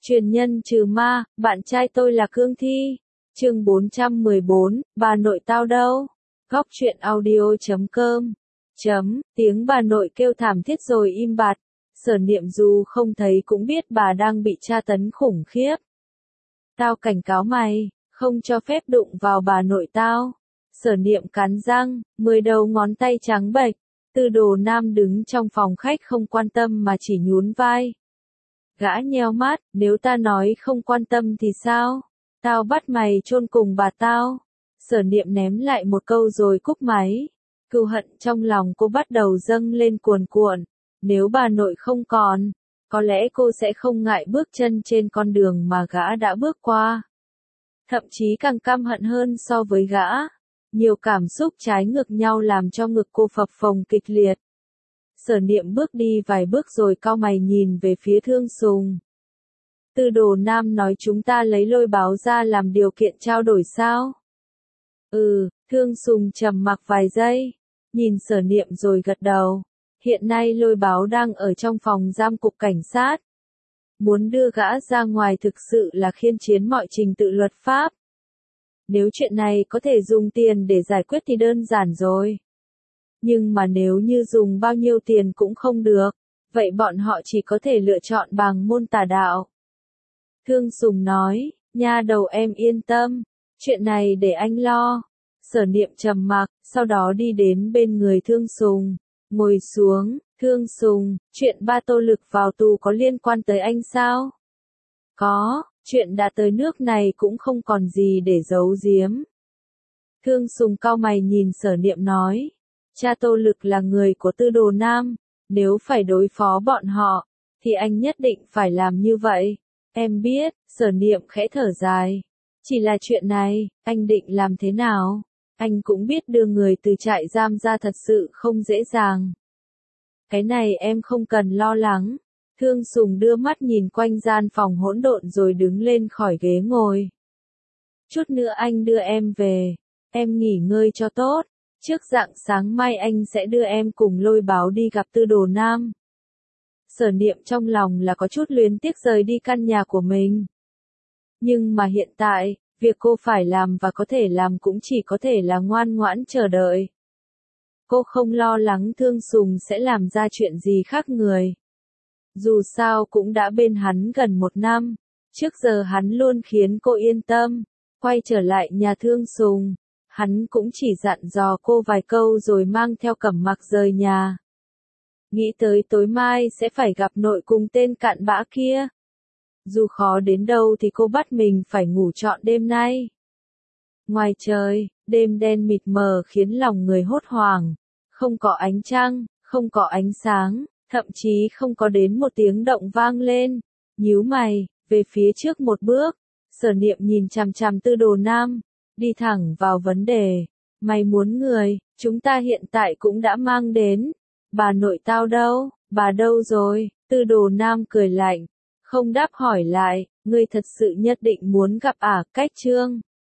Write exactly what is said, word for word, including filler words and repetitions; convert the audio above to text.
Truyền nhân trừ ma, bạn trai tôi là Cương Thi. Chương bốn trăm mười bốn, bà nội tao đâu? Góc truyện audio chấm com. Chấm, tiếng bà nội kêu thảm thiết rồi im bặt. Sở Niệm dù không thấy cũng biết bà đang bị tra tấn khủng khiếp. Tao cảnh cáo mày, không cho phép đụng vào bà nội tao. Sở Niệm cắn răng, mười đầu ngón tay trắng bệch. Tư Đồ Nam đứng trong phòng khách không quan tâm mà chỉ nhún vai. Gã nheo mắt, nếu ta nói không quan tâm thì sao? Tao bắt mày chôn cùng bà tao. Sở Niệm ném lại một câu rồi cúp máy. Cừu hận trong lòng cô bắt đầu dâng lên cuồn cuộn. Nếu bà nội không còn, có lẽ cô sẽ không ngại bước chân trên con đường mà gã đã bước qua. Thậm chí càng căm hận hơn so với gã. Nhiều cảm xúc trái ngược nhau làm cho ngực cô phập phồng kịch liệt. Sở Niệm bước đi vài bước rồi cau mày nhìn về phía Thương Sùng. Tư Đồ Nam nói chúng ta lấy Lôi Báo ra làm điều kiện trao đổi sao? Ừ, Thương Sùng trầm mặc vài giây, nhìn Sở Niệm rồi gật đầu. Hiện nay Lôi Báo đang ở trong phòng giam cục cảnh sát. Muốn đưa gã ra ngoài thực sự là khiên chiến mọi trình tự luật pháp. Nếu chuyện này có thể dùng tiền để giải quyết thì đơn giản rồi. Nhưng mà nếu như dùng bao nhiêu tiền cũng không được, vậy bọn họ chỉ có thể lựa chọn bằng môn tà đạo. Thương Sùng nói, nha đầu em yên tâm, chuyện này để anh lo. Sở Niệm trầm mặc, sau đó đi đến bên người Thương Sùng, ngồi xuống. Thương Sùng, chuyện ba Tô Lực vào tù có liên quan tới anh sao? Có, chuyện đã tới nước này cũng không còn gì để giấu giếm. Thương Sùng cau mày nhìn Sở Niệm nói, cha Tô Lực là người của Tư Đồ Nam, nếu phải đối phó bọn họ, thì anh nhất định phải làm như vậy. Em biết, Sở Niệm khẽ thở dài. Chỉ là chuyện này, anh định làm thế nào? Anh cũng biết đưa người từ trại giam ra thật sự không dễ dàng. Cái này em không cần lo lắng. Thương Sùng đưa mắt nhìn quanh gian phòng hỗn độn rồi đứng lên khỏi ghế ngồi. Chút nữa anh đưa em về. Em nghỉ ngơi cho tốt. Trước rạng sáng mai anh sẽ đưa em cùng Lôi Báo đi gặp Tư Đồ Nam. Sở Niệm trong lòng là có chút luyến tiếc rời đi căn nhà của mình. Nhưng mà hiện tại, việc cô phải làm và có thể làm cũng chỉ có thể là ngoan ngoãn chờ đợi. Cô không lo lắng Thương Sùng sẽ làm ra chuyện gì khác người. Dù sao cũng đã bên hắn gần một năm, trước giờ hắn luôn khiến cô yên tâm. Quay trở lại nhà Thương Sùng, hắn cũng chỉ dặn dò cô vài câu rồi mang theo Cẩm Mặc rời nhà. Nghĩ tới tối mai sẽ phải gặp nội cùng tên cặn bã kia. Dù khó đến đâu thì cô bắt mình phải ngủ trọn đêm nay. Ngoài trời, đêm đen mịt mờ khiến lòng người hốt hoảng. Không có ánh trăng, không có ánh sáng, thậm chí không có đến một tiếng động vang lên. Nhíu mày, về phía trước một bước, Sở Niệm nhìn chằm chằm Tư Đồ Nam, đi thẳng vào vấn đề. Mày muốn người, chúng ta hiện tại cũng đã mang đến. Bà nội tao đâu, bà đâu rồi? Tư Đồ Nam cười lạnh, không đáp hỏi lại, ngươi thật sự nhất định muốn gặp ả Cách Trương.